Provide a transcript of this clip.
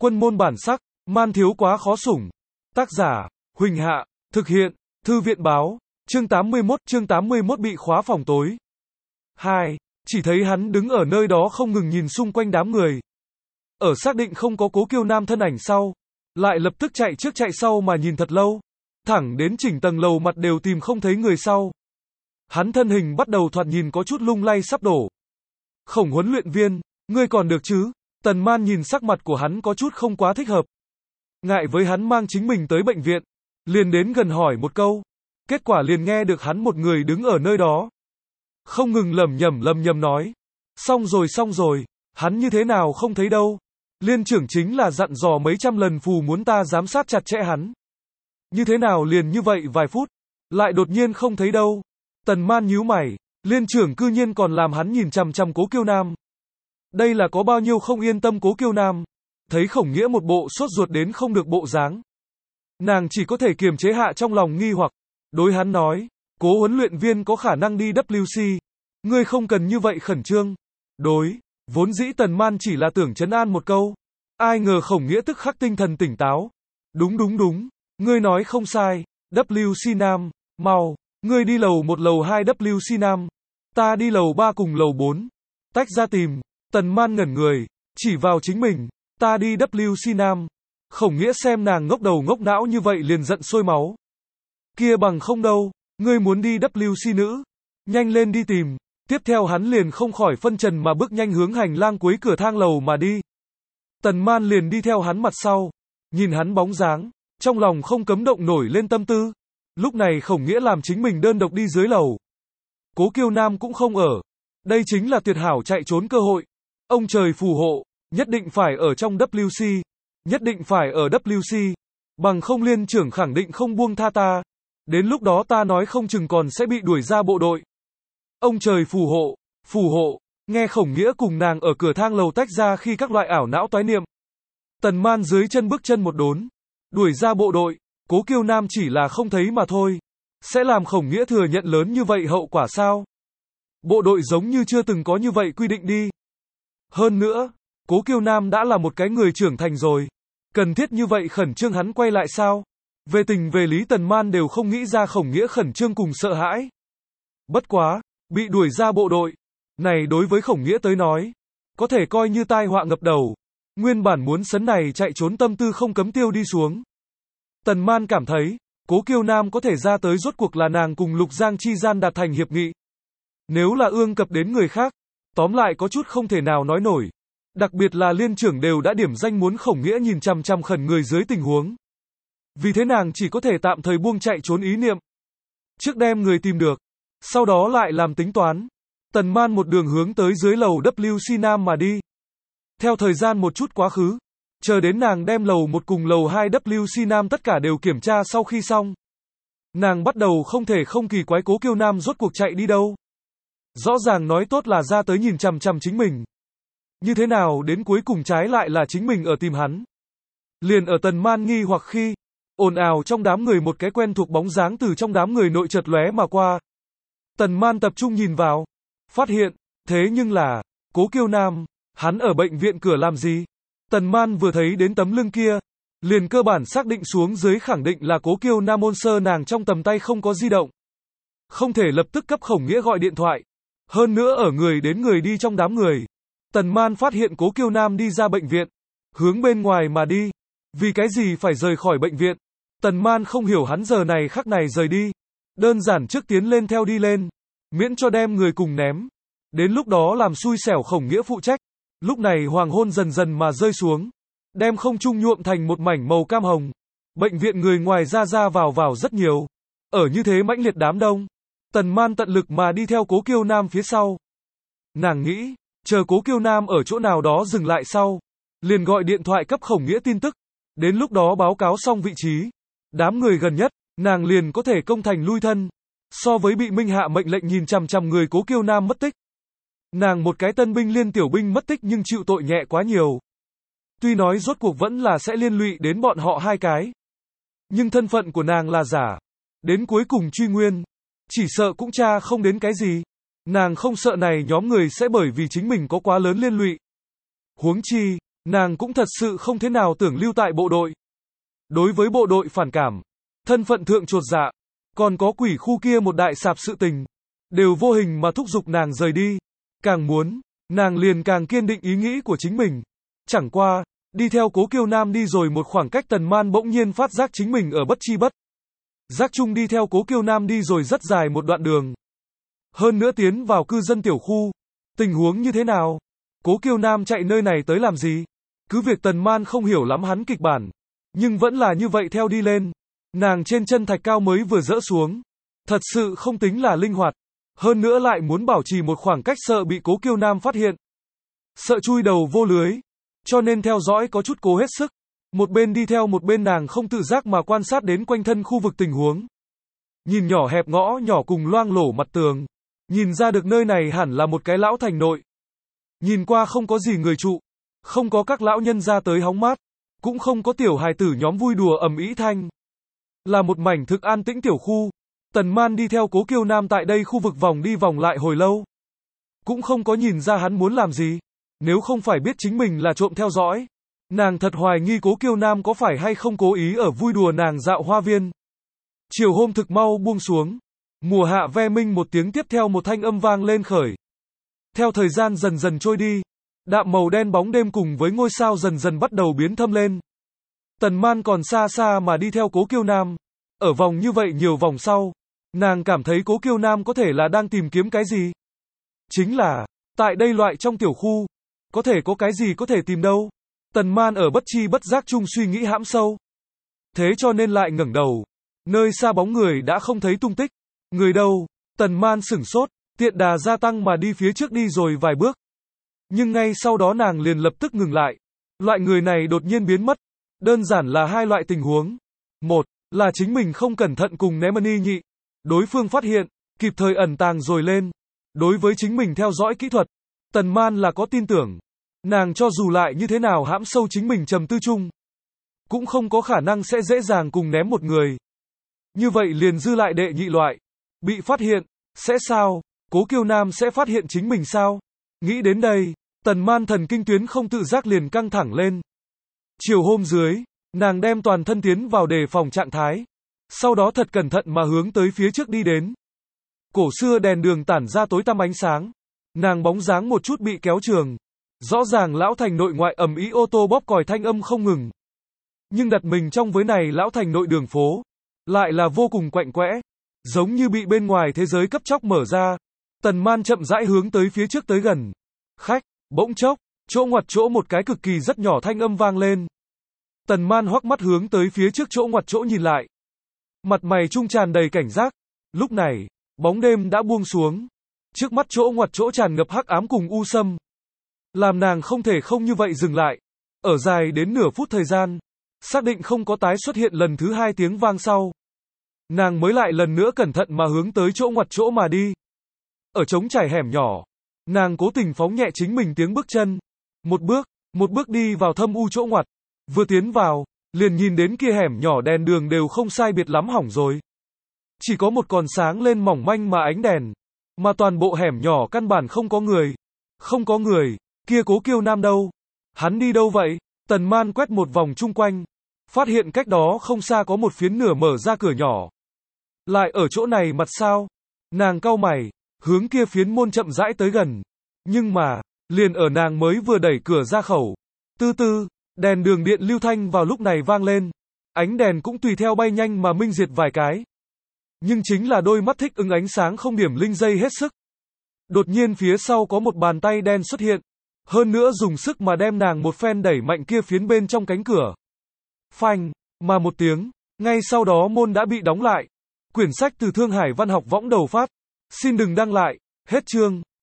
Quân môn bản sắc, man thiếu quá khó sủng. Tác giả, Huỳnh Hạ, thực hiện, Thư viện báo, chương 81 bị khóa phòng tối. 2. Chỉ thấy hắn đứng ở nơi đó không ngừng nhìn xung quanh đám người. Ở xác định không có Cố Kiêu Nam thân ảnh sau, lại lập tức chạy trước chạy sau mà nhìn thật lâu, thẳng đến chỉnh tầng lầu mặt đều tìm không thấy người sau. Hắn thân hình bắt đầu thoạt nhìn có chút lung lay sắp đổ. Khổng huấn luyện viên, ngươi còn được chứ? Tần Man nhìn sắc mặt của hắn có chút không quá thích hợp. Ngại với hắn mang chính mình tới bệnh viện, liền đến gần hỏi một câu. Kết quả liền nghe được hắn một người đứng ở nơi đó, không ngừng lẩm nhẩm nói. Xong rồi, hắn như thế nào không thấy đâu. Liên trưởng chính là dặn dò mấy trăm lần phù muốn ta giám sát chặt chẽ hắn. Như thế nào liền như vậy vài phút, lại đột nhiên không thấy đâu. Tần Man nhíu mày, liên trưởng cư nhiên còn làm hắn nhìn chằm chằm Cố Kiêu Nam. Đây là có bao nhiêu không yên tâm Cố Kiêu Nam. Thấy Khổng Nghĩa một bộ sốt ruột đến không được bộ dáng, nàng chỉ có thể kiềm chế hạ trong lòng nghi hoặc, đối hắn nói, Cố huấn luyện viên có khả năng đi WC, ngươi không cần như vậy khẩn trương. Vốn dĩ Tần Man chỉ là tưởng trấn an một câu, ai ngờ Khổng Nghĩa tức khắc tinh thần tỉnh táo. Đúng, ngươi nói không sai, WC Nam, mau, ngươi đi lầu 1 lầu 2 WC Nam, ta đi lầu 3 cùng lầu 4, tách ra tìm. Tần Man ngẩn người, chỉ vào chính mình, ta đi WC Nam. Khổng Nghĩa xem nàng ngốc đầu ngốc não như vậy liền giận sôi máu. Kia bằng không đâu, ngươi muốn đi WC nữ, nhanh lên đi tìm. Tiếp theo hắn liền không khỏi phân trần mà bước nhanh hướng hành lang cuối cửa thang lầu mà đi. Tần Man liền đi theo hắn mặt sau, nhìn hắn bóng dáng, trong lòng không cấm động nổi lên tâm tư. Lúc này Khổng Nghĩa làm chính mình đơn độc đi dưới lầu. Cố Kiêu Nam cũng không ở. Đây chính là tuyệt hảo chạy trốn cơ hội. Ông trời phù hộ, nhất định phải ở trong WC, nhất định phải ở WC, bằng không liên trưởng khẳng định không buông tha ta. Đến lúc đó ta nói không chừng còn sẽ bị đuổi ra bộ đội. Ông trời phù hộ, nghe Khổng Nghĩa cùng nàng ở cửa thang lầu tách ra khi các loại ảo não toái niệm. Tần Man dưới chân bước chân một đốn, đuổi ra bộ đội, Cố Kiêu Nam chỉ là không thấy mà thôi. Sẽ làm Khổng Nghĩa thừa nhận lớn như vậy hậu quả sao? Bộ đội giống như chưa từng có như vậy quy định đi. Hơn nữa, Cố Kiêu Nam đã là một cái người trưởng thành rồi. Cần thiết như vậy khẩn trương hắn quay lại sao? Về tình về lý Tần Man đều không nghĩ ra Khổng Nghĩa khẩn trương cùng sợ hãi. Bất quá, bị đuổi ra bộ đội, này đối với Khổng Nghĩa tới nói, có thể coi như tai họa ngập đầu. Nguyên bản muốn sấn này chạy trốn tâm tư không cấm tiêu đi xuống. Tần Man cảm thấy, Cố Kiêu Nam có thể ra tới rốt cuộc là nàng cùng Lục Giang chi gian đạt thành hiệp nghị. Nếu là ương cập đến người khác, tóm lại có chút không thể nào nói nổi. Đặc biệt là liên trưởng đều đã điểm danh muốn Khổng Nghĩa nhìn chằm chằm khẩn người dưới tình huống. Vì thế nàng chỉ có thể tạm thời buông chạy trốn ý niệm. Trước đem người tìm được, sau đó lại làm tính toán. Tần Man một đường hướng tới dưới lầu WC Nam mà đi. Theo thời gian một chút quá khứ, chờ đến nàng đem lầu 1 cùng lầu 2 WC Nam tất cả đều kiểm tra sau khi xong, nàng bắt đầu không thể không kỳ quái Cố Kiêu Nam rốt cuộc chạy đi đâu. Rõ ràng nói tốt là ra tới nhìn chằm chằm chính mình. Như thế nào đến cuối cùng trái lại là chính mình ở tìm hắn. Liền ở Tần Man nghi hoặc khi, ồn ào trong đám người một cái quen thuộc bóng dáng từ trong đám người nội chợt lóe mà qua. Tần Man tập trung nhìn vào, phát hiện, thế nhưng là, Cố Kiêu Nam, hắn ở bệnh viện cửa làm gì? Tần Man vừa thấy đến tấm lưng kia, liền cơ bản xác định xuống dưới khẳng định là Cố Kiêu Nam ôn sơ nàng trong tầm tay không có di động. Không thể lập tức cấp Khổng Nghĩa gọi điện thoại. Hơn nữa ở người đến người đi trong đám người. Tần Man phát hiện Cố Kiêu Nam đi ra bệnh viện, hướng bên ngoài mà đi. Vì cái gì phải rời khỏi bệnh viện? Tần Man không hiểu hắn giờ này khắc này rời đi. Đơn giản trước tiến lên theo đi lên, miễn cho đem người cùng ném. Đến lúc đó làm xui xẻo Khổng Nghĩa phụ trách. Lúc này hoàng hôn dần dần mà rơi xuống, đem không trung nhuộm thành một mảnh màu cam hồng. Bệnh viện người ngoài ra vào rất nhiều. Ở như thế mãnh liệt đám đông, Tần Man tận lực mà đi theo Cố Kiêu Nam phía sau. Nàng nghĩ, chờ Cố Kiêu Nam ở chỗ nào đó dừng lại sau, liền gọi điện thoại cấp Khổng Nghĩa tin tức. Đến lúc đó báo cáo xong vị trí, đám người gần nhất, nàng liền có thể công thành lui thân. So với bị Minh Hạ mệnh lệnh nhìn chằm chằm người Cố Kiêu Nam mất tích, nàng một cái tân binh liên tiểu binh mất tích nhưng chịu tội nhẹ quá nhiều. Tuy nói rốt cuộc vẫn là sẽ liên lụy đến bọn họ hai cái, nhưng thân phận của nàng là giả. Đến cuối cùng truy nguyên, chỉ sợ cũng tra không đến cái gì. Nàng không sợ này nhóm người sẽ bởi vì chính mình có quá lớn liên lụy. Huống chi, nàng cũng thật sự không thế nào tưởng lưu tại bộ đội. Đối với bộ đội phản cảm, thân phận thượng chột dạ, còn có quỷ khu kia một đại sạp sự tình, đều vô hình mà thúc giục nàng rời đi. Càng muốn, nàng liền càng kiên định ý nghĩ của chính mình. Chẳng qua, đi theo Cố Kiêu Nam đi rồi một khoảng cách, Tần Man bỗng nhiên phát giác chính mình ở bất chi bất giác chung đi theo Cố Kiêu Nam đi rồi rất dài một đoạn đường. Hơn nữa tiến vào cư dân tiểu khu. Tình huống như thế nào? Cố Kiêu Nam chạy nơi này tới làm gì? Cứ việc Tần Man không hiểu lắm hắn kịch bản, nhưng vẫn là như vậy theo đi lên. Nàng trên chân thạch cao mới vừa dỡ xuống. Thật sự không tính là linh hoạt. Hơn nữa lại muốn bảo trì một khoảng cách, sợ bị Cố Kiêu Nam phát hiện. Sợ chui đầu vô lưới. Cho nên theo dõi có chút cố hết sức. Một bên đi theo một bên nàng không tự giác mà quan sát đến quanh thân khu vực tình huống. Nhìn nhỏ hẹp ngõ nhỏ cùng loang lổ mặt tường. Nhìn ra được nơi này hẳn là một cái lão thành nội. Nhìn qua không có gì người trụ. Không có các lão nhân ra tới hóng mát. Cũng không có tiểu hài tử nhóm vui đùa ầm ĩ thanh. Là một mảnh thực an tĩnh tiểu khu. Tần Man đi theo Cố Kiêu Nam tại đây khu vực vòng đi vòng lại hồi lâu. Cũng không có nhìn ra hắn muốn làm gì. Nếu không phải biết chính mình là trộm theo dõi, nàng thật hoài nghi Cố Kiêu Nam có phải hay không cố ý ở vui đùa nàng dạo hoa viên. Chiều hôm thực mau buông xuống. Mùa hạ ve minh một tiếng, tiếp theo một thanh âm vang lên khởi. Theo thời gian dần dần trôi đi, đạm màu đen bóng đêm cùng với ngôi sao dần dần bắt đầu biến thâm lên. Tần Man còn xa xa mà đi theo Cố Kiêu Nam. Ở vòng như vậy nhiều vòng sau, nàng cảm thấy Cố Kiêu Nam có thể là đang tìm kiếm cái gì. Chính là, tại đây loại trong tiểu khu, có thể có cái gì có thể tìm đâu. Tần Man ở bất chi bất giác chung suy nghĩ hãm sâu. Thế cho nên lại ngẩng đầu. Nơi xa bóng người đã không thấy tung tích. Người đâu? Tần Man sửng sốt, tiện đà gia tăng mà đi phía trước đi rồi vài bước. Nhưng ngay sau đó nàng liền lập tức ngừng lại. Loại người này đột nhiên biến mất. Đơn giản là hai loại tình huống. Một, là chính mình không cẩn thận cùng Nemani nhị. Đối phương phát hiện, kịp thời ẩn tàng rồi lên. Đối với chính mình theo dõi kỹ thuật, Tần Man là có tin tưởng. Nàng cho dù lại như thế nào hãm sâu chính mình trầm tư chung, cũng không có khả năng sẽ dễ dàng cùng ném một người. Như vậy liền dư lại đệ nhị loại. Bị phát hiện, sẽ sao? Cố Kiêu Nam sẽ phát hiện chính mình sao? Nghĩ đến đây, Tần Man thần kinh tuyến không tự giác liền căng thẳng lên. Chiều hôm dưới, nàng đem toàn thân tiến vào đề phòng trạng thái. Sau đó thật cẩn thận mà hướng tới phía trước đi đến. Cổ xưa đèn đường tản ra tối tăm ánh sáng. Nàng bóng dáng một chút bị kéo trường. Rõ ràng lão thành nội ngoại ầm ĩ ô tô bóp còi thanh âm không ngừng. Nhưng đặt mình trong với này lão thành nội đường phố, lại là vô cùng quạnh quẽ. Giống như bị bên ngoài thế giới cấp chóc mở ra. Tần Man chậm rãi hướng tới phía trước tới gần. Khách, bỗng chốc, chỗ ngoặt chỗ một cái cực kỳ rất nhỏ thanh âm vang lên. Tần Man hoắc mắt hướng tới phía trước chỗ ngoặt chỗ nhìn lại. Mặt mày trung tràn đầy cảnh giác. Lúc này, bóng đêm đã buông xuống. Trước mắt chỗ ngoặt chỗ tràn ngập hắc ám cùng u sâm. Làm nàng không thể không như vậy dừng lại. Ở dài đến nửa phút thời gian, xác định không có tái xuất hiện lần thứ hai tiếng vang sau. Nàng mới lại lần nữa cẩn thận mà hướng tới chỗ ngoặt chỗ mà đi. Ở trống trải hẻm nhỏ, nàng cố tình phóng nhẹ chính mình tiếng bước chân. Một bước đi vào thâm u chỗ ngoặt. Vừa tiến vào, liền nhìn đến kia hẻm nhỏ đèn đường đều không sai biệt lắm hỏng rồi. Chỉ có một còn sáng lên mỏng manh mà ánh đèn. Mà toàn bộ hẻm nhỏ căn bản không có người. Không có người, kia Cố Kiêu Nam đâu? Hắn đi đâu vậy? Tần Man quét một vòng chung quanh. Phát hiện cách đó không xa có một phiến nửa mở ra cửa nhỏ. Lại ở chỗ này mặt sao? Nàng cau mày, hướng kia phiến môn chậm rãi tới gần. Nhưng mà, liền ở nàng mới vừa đẩy cửa ra khẩu. Từ từ, đèn đường điện lưu thanh vào lúc này vang lên. Ánh đèn cũng tùy theo bay nhanh mà minh diệt vài cái. Nhưng chính là đôi mắt thích ứng ánh sáng không điểm linh dây hết sức. Đột nhiên phía sau có một bàn tay đen xuất hiện. Hơn nữa dùng sức mà đem nàng một phen đẩy mạnh kia phiến bên trong cánh cửa. Phanh, mà một tiếng, ngay sau đó môn đã bị đóng lại. Quyển sách từ Thương Hải Văn học võng đầu phát. Xin đừng đăng lại, hết chương.